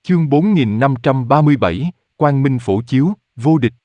Chương 4537, Quang Minh phổ chiếu, vô địch.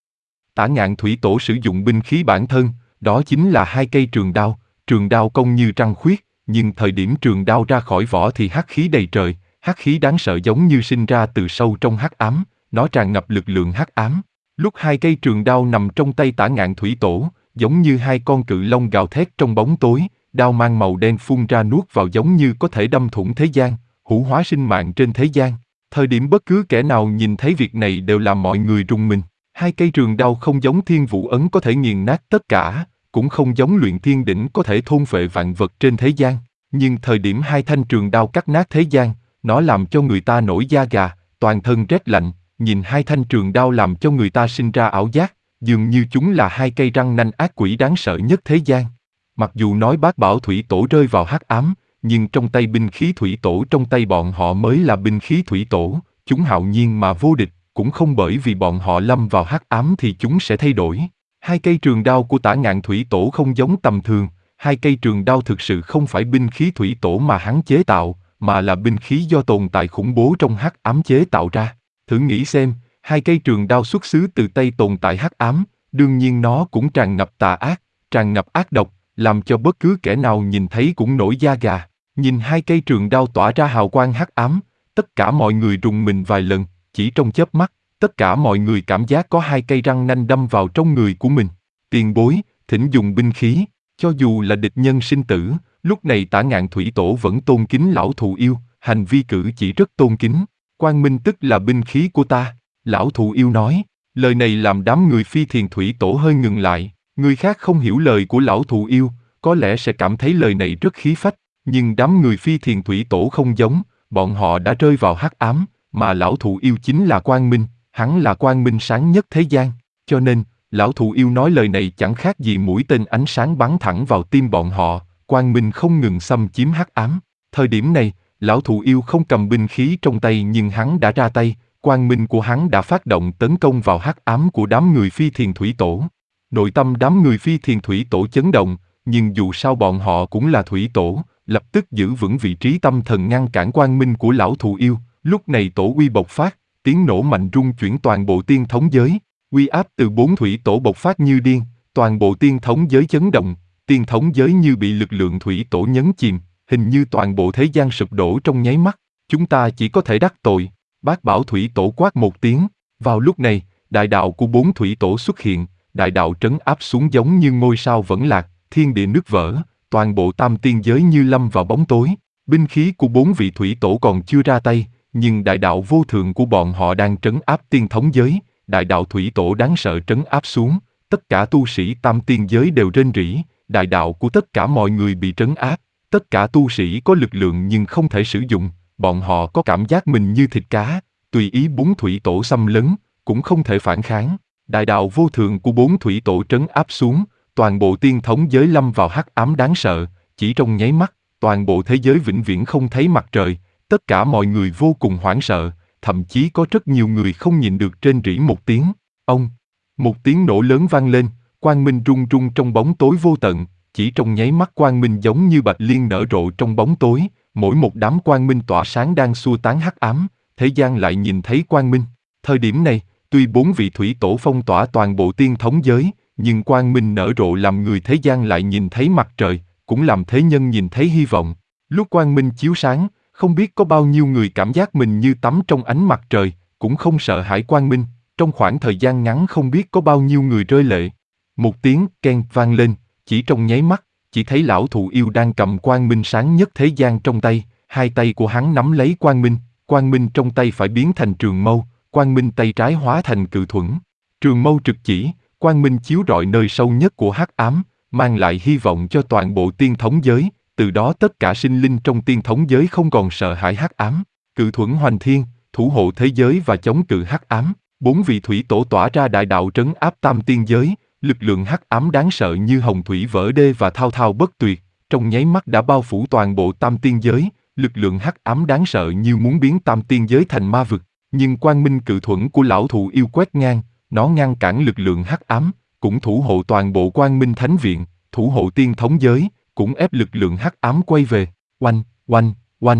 Tả Ngạn Thủy Tổ sử dụng binh khí bản thân, đó chính là hai cây trường đao cong như trăng khuyết, nhưng thời điểm trường đao ra khỏi vỏ thì hắc khí đầy trời, hắc khí đáng sợ giống như sinh ra từ sâu trong hắc ám, nó tràn ngập lực lượng hắc ám. Lúc hai cây trường đao nằm trong tay Tả Ngạn Thủy Tổ, giống như hai con cự long gào thét trong bóng tối, đao mang màu đen phun ra nuốt vào giống như có thể đâm thủng thế gian, hủ hóa sinh mạng trên thế gian. Thời điểm bất cứ kẻ nào nhìn thấy việc này đều làm mọi người rùng mình. Hai cây trường đao không giống Thiên Vũ Ấn có thể nghiền nát tất cả, cũng không giống Luyện Thiên Đỉnh có thể thôn phệ vạn vật trên thế gian. Nhưng thời điểm hai thanh trường đao cắt nát thế gian, nó làm cho người ta nổi da gà, toàn thân rét lạnh. Nhìn hai thanh trường đao làm cho người ta sinh ra ảo giác, dường như chúng là hai cây răng nanh ác quỷ đáng sợ nhất thế gian. Mặc dù nói Bát Bảo Thủy Tổ rơi vào hắc ám, nhưng trong tay binh khí thủy tổ trong tay bọn họ mới là binh khí thủy tổ, chúng hạo nhiên mà vô địch, cũng không bởi vì bọn họ lâm vào hắc ám thì chúng sẽ thay đổi. Hai cây trường đao của Tả Ngạn Thủy Tổ không giống tầm thường, hai cây trường đao thực sự không phải binh khí thủy tổ mà hắn chế tạo, mà là binh khí do tồn tại khủng bố trong hắc ám chế tạo ra. Thử nghĩ xem, hai cây trường đao xuất xứ từ tay tồn tại hắc ám, đương nhiên nó cũng tràn ngập tà ác, tràn ngập ác độc, làm cho bất cứ kẻ nào nhìn thấy cũng nổi da gà. Nhìn hai cây trường đao tỏa ra hào quang hắc ám, tất cả mọi người rùng mình vài lần, chỉ trong chớp mắt, tất cả mọi người cảm giác có hai cây răng nanh đâm vào trong người của mình. Tiền bối, thỉnh dùng binh khí, cho dù là địch nhân sinh tử, lúc này Tả Ngạn Thủy Tổ vẫn tôn kính lão thù yêu, hành vi cử chỉ rất tôn kính. Quang Minh tức là binh khí của ta, lão thù yêu nói. Lời này làm đám người Phi Thiền Thủy Tổ hơi ngừng lại, người khác không hiểu lời của lão thù yêu, có lẽ sẽ cảm thấy lời này rất khí phách. Nhưng đám người Phi Thiền Thủy Tổ không giống, bọn họ đã rơi vào hắc ám, mà lão thù yêu chính là quang minh, hắn là quang minh sáng nhất thế gian. Cho nên, lão thù yêu nói lời này chẳng khác gì mũi tên ánh sáng bắn thẳng vào tim bọn họ, quang minh không ngừng xâm chiếm hắc ám. Thời điểm này, lão thù yêu không cầm binh khí trong tay nhưng hắn đã ra tay, quang minh của hắn đã phát động tấn công vào hắc ám của đám người Phi Thiền Thủy Tổ. Nội tâm đám người Phi Thiền Thủy Tổ chấn động, nhưng dù sao bọn họ cũng là Thủy Tổ, lập tức giữ vững vị trí tâm thần ngăn cản quang minh của lão thù yêu. Lúc này tổ uy bộc phát, tiếng nổ mạnh rung chuyển toàn bộ tiên thống giới, uy áp từ bốn thủy tổ bộc phát như điên, toàn bộ tiên thống giới chấn động, tiên thống giới như bị lực lượng thủy tổ nhấn chìm, hình như toàn bộ thế gian sụp đổ trong nháy mắt. Chúng ta chỉ có thể đắc tội. Bát Bảo Thủy Tổ quát một tiếng. Vào lúc này, đại đạo của bốn thủy tổ xuất hiện, đại đạo trấn áp xuống giống như ngôi sao vẫn lạc, thiên địa nứt vỡ. Toàn bộ tam tiên giới như lâm vào bóng tối, binh khí của bốn vị thủy tổ còn chưa ra tay, nhưng đại đạo vô thượng của bọn họ đang trấn áp tiên thống giới, đại đạo thủy tổ đáng sợ trấn áp xuống, tất cả tu sĩ tam tiên giới đều rên rỉ, đại đạo của tất cả mọi người bị trấn áp, tất cả tu sĩ có lực lượng nhưng không thể sử dụng, bọn họ có cảm giác mình như thịt cá, tùy ý bốn thủy tổ xâm lấn, cũng không thể phản kháng, đại đạo vô thượng của bốn thủy tổ trấn áp xuống. Toàn bộ tiên thống giới lâm vào hắc ám đáng sợ, chỉ trong nháy mắt, toàn bộ thế giới vĩnh viễn không thấy mặt trời, tất cả mọi người vô cùng hoảng sợ, thậm chí có rất nhiều người không nhịn được rên rỉ một tiếng. Ông, một tiếng nổ lớn vang lên, quang minh rung rung trong bóng tối vô tận, chỉ trong nháy mắt quang minh giống như bạch liên nở rộ trong bóng tối, mỗi một đám quang minh tỏa sáng đang xua tán hắc ám, thế gian lại nhìn thấy quang minh. Thời điểm này, tuy bốn vị thủy tổ phong tỏa toàn bộ tiên thống giới, nhưng quang minh nở rộ làm người thế gian lại nhìn thấy mặt trời, cũng làm thế nhân nhìn thấy hy vọng. Lúc quang minh chiếu sáng, không biết có bao nhiêu người cảm giác mình như tắm trong ánh mặt trời, cũng không sợ hãi quang minh, trong khoảng thời gian ngắn không biết có bao nhiêu người rơi lệ. Một tiếng keng vang lên, chỉ trong nháy mắt, chỉ thấy lão thù yêu đang cầm quang minh sáng nhất thế gian trong tay, hai tay của hắn nắm lấy quang minh trong tay phải biến thành trường mâu, quang minh tay trái hóa thành cự thuẫn. Trường mâu trực chỉ, quang minh chiếu rọi nơi sâu nhất của hắc ám, mang lại hy vọng cho toàn bộ tiên thống giới, từ đó tất cả sinh linh trong tiên thống giới không còn sợ hãi hắc ám. Cự thuẫn hoành thiên, thủ hộ thế giới và chống cự hắc ám. Bốn vị thủy tổ tỏa ra đại đạo trấn áp tam tiên giới, lực lượng hắc ám đáng sợ như hồng thủy vỡ đê và thao thao bất tuyệt, trong nháy mắt đã bao phủ toàn bộ tam tiên giới, lực lượng hắc ám đáng sợ như muốn biến tam tiên giới thành ma vực. Nhưng quang minh cự thuẫn của lão thù yêu quét ngang, nó ngăn cản lực lượng hắc ám, cũng thủ hộ toàn bộ quang minh thánh viện, thủ hộ tiên thống giới, cũng ép lực lượng hắc ám quay về. Oanh, oanh, oanh,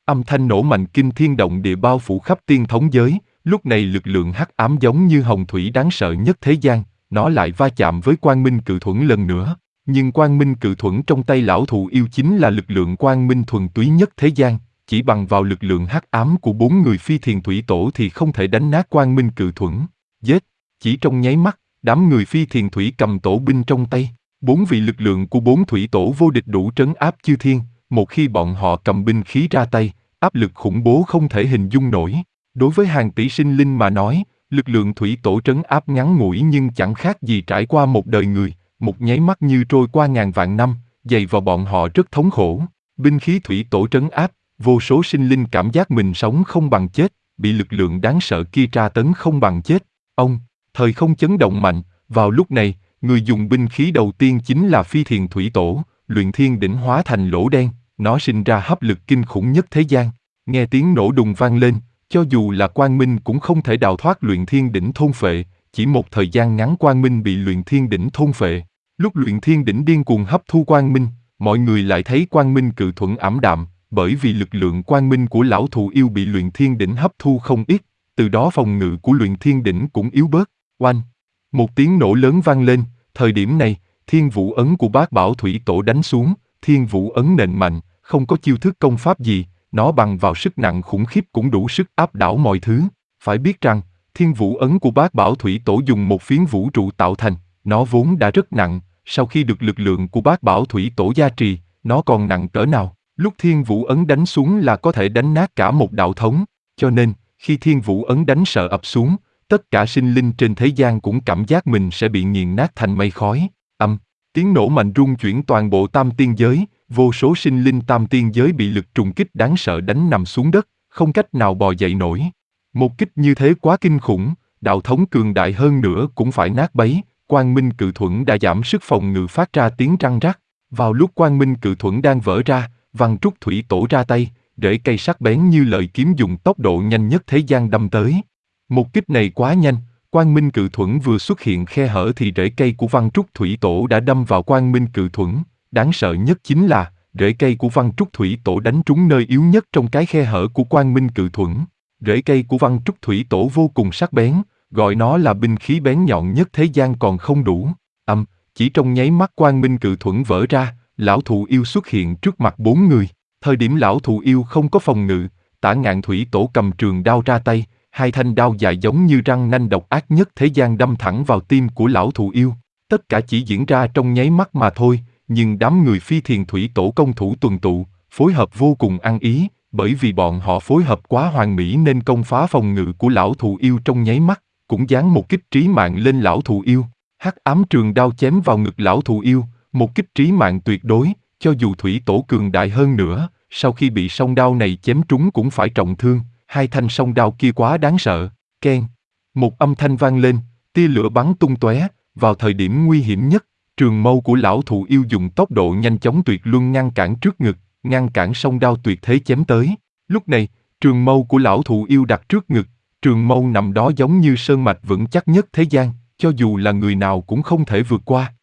Âm thanh nổ mạnh kinh thiên động địa bao phủ khắp tiên thống giới, lúc này lực lượng hắc ám giống như hồng thủy đáng sợ nhất thế gian, nó lại va chạm với quang minh cự thuẫn lần nữa. Nhưng quang minh cự thuẫn trong tay lão thụ yêu chính là lực lượng quang minh thuần túy nhất thế gian, chỉ bằng vào lực lượng hắc ám của 4 người phi thiền thủy tổ thì không thể đánh nát quang minh cự thuẫn. Giết! Chỉ trong nháy mắt, đám người phi thiền thủy cầm tổ binh trong tay. 4 vị lực lượng của 4 thủy tổ vô địch đủ trấn áp chư thiên, một khi bọn họ cầm binh khí ra tay, áp lực khủng bố không thể hình dung nổi. Đối với hàng tỷ sinh linh mà nói, lực lượng thủy tổ trấn áp ngắn ngủi nhưng chẳng khác gì trải qua một đời người, một nháy mắt như trôi qua ngàn vạn năm, dày vào bọn họ rất thống khổ. Binh khí thủy tổ trấn áp, vô số sinh linh cảm giác mình sống không bằng chết, bị lực lượng đáng sợ kia tra tấn không bằng chết. Thời không chấn động mạnh, vào lúc này, người dùng binh khí đầu tiên chính là phi thiền thủy tổ, luyện thiên đỉnh hóa thành lỗ đen, nó sinh ra hấp lực kinh khủng nhất thế gian. Nghe tiếng nổ đùng vang lên, cho dù là quang minh cũng không thể đào thoát luyện thiên đỉnh thôn phệ, chỉ một thời gian ngắn quang minh bị luyện thiên đỉnh thôn phệ. Lúc luyện thiên đỉnh điên cuồng hấp thu quang minh, mọi người lại thấy quang minh cự thuẫn ảm đạm, bởi vì lực lượng quang minh của lão thù yêu bị luyện thiên đỉnh hấp thu không ít, từ đó phòng ngự của luyện thiên đỉnh cũng yếu bớt. Oanh! Một tiếng nổ lớn vang lên, thời điểm này, thiên vũ ấn của bát bảo thủy tổ đánh xuống, thiên vũ ấn nện mạnh, không có chiêu thức công pháp gì, nó bằng vào sức nặng khủng khiếp cũng đủ sức áp đảo mọi thứ. Phải biết rằng, thiên vũ ấn của bát bảo thủy tổ dùng một phiến vũ trụ tạo thành, nó vốn đã rất nặng, sau khi được lực lượng của bát bảo thủy tổ gia trì, nó còn nặng cỡ nào. Lúc thiên vũ ấn đánh xuống là có thể đánh nát cả một đạo thống, cho nên, khi thiên vũ ấn đánh sợ ập xuống, tất cả sinh linh trên thế gian cũng cảm giác mình sẽ bị nghiền nát thành mây khói. Tiếng nổ mạnh rung chuyển toàn bộ tam tiên giới, vô số sinh linh tam tiên giới bị lực trùng kích đáng sợ đánh nằm xuống đất, không cách nào bò dậy nổi. Một kích như thế quá kinh khủng, đạo thống cường đại hơn nữa cũng phải nát bấy, quang minh cự thuẫn đã giảm sức phòng ngự phát ra tiếng răng rắc. Vào lúc quang minh cự thuẫn đang vỡ ra, Văn Trúc Thủy Tổ ra tay, rễ cây sắc bén như lợi kiếm dùng tốc độ nhanh nhất thế gian đâm tới. Một kích này quá nhanh, quang minh cự thuẫn vừa xuất hiện khe hở thì rễ cây của Văn Trúc Thủy Tổ đã đâm vào quang minh cự thuẫn. Đáng sợ nhất chính là, rễ cây của Văn Trúc Thủy Tổ đánh trúng nơi yếu nhất trong cái khe hở của quang minh cự thuẫn. Rễ cây của Văn Trúc Thủy Tổ vô cùng sắc bén, gọi nó là binh khí bén nhọn nhất thế gian còn không đủ. Chỉ trong nháy mắt quang minh cự thuẫn vỡ ra, lão thù yêu xuất hiện trước mặt 4 người. Thời điểm lão thù yêu không có phòng ngự, Tả Ngạn Thủy Tổ cầm trường đao ra tay, 2 thanh đao dài giống như răng nanh độc ác nhất thế gian đâm thẳng vào tim của lão thù yêu. Tất cả chỉ diễn ra trong nháy mắt mà thôi, nhưng đám người phi thiền thủy tổ công thủ tuần tụ, phối hợp vô cùng ăn ý, bởi vì bọn họ phối hợp quá hoàn mỹ nên công phá phòng ngự của lão thù yêu trong nháy mắt, cũng giáng một kích trí mạng lên lão thù yêu. Hắc ám trường đao chém vào ngực lão thù yêu, một kích trí mạng tuyệt đối, cho dù thủy tổ cường đại hơn nữa, sau khi bị song đao này chém trúng cũng phải trọng thương, 2 thanh song đao kia quá đáng sợ. Keng! Một âm thanh vang lên, tia lửa bắn tung tóe, vào thời điểm nguy hiểm nhất, trường mâu của lão thù yêu dùng tốc độ nhanh chóng tuyệt luân ngăn cản trước ngực, ngăn cản song đao tuyệt thế chém tới. Lúc này, trường mâu của lão thù yêu đặt trước ngực, trường mâu nằm đó giống như sơn mạch vững chắc nhất thế gian, cho dù là người nào cũng không thể vượt qua.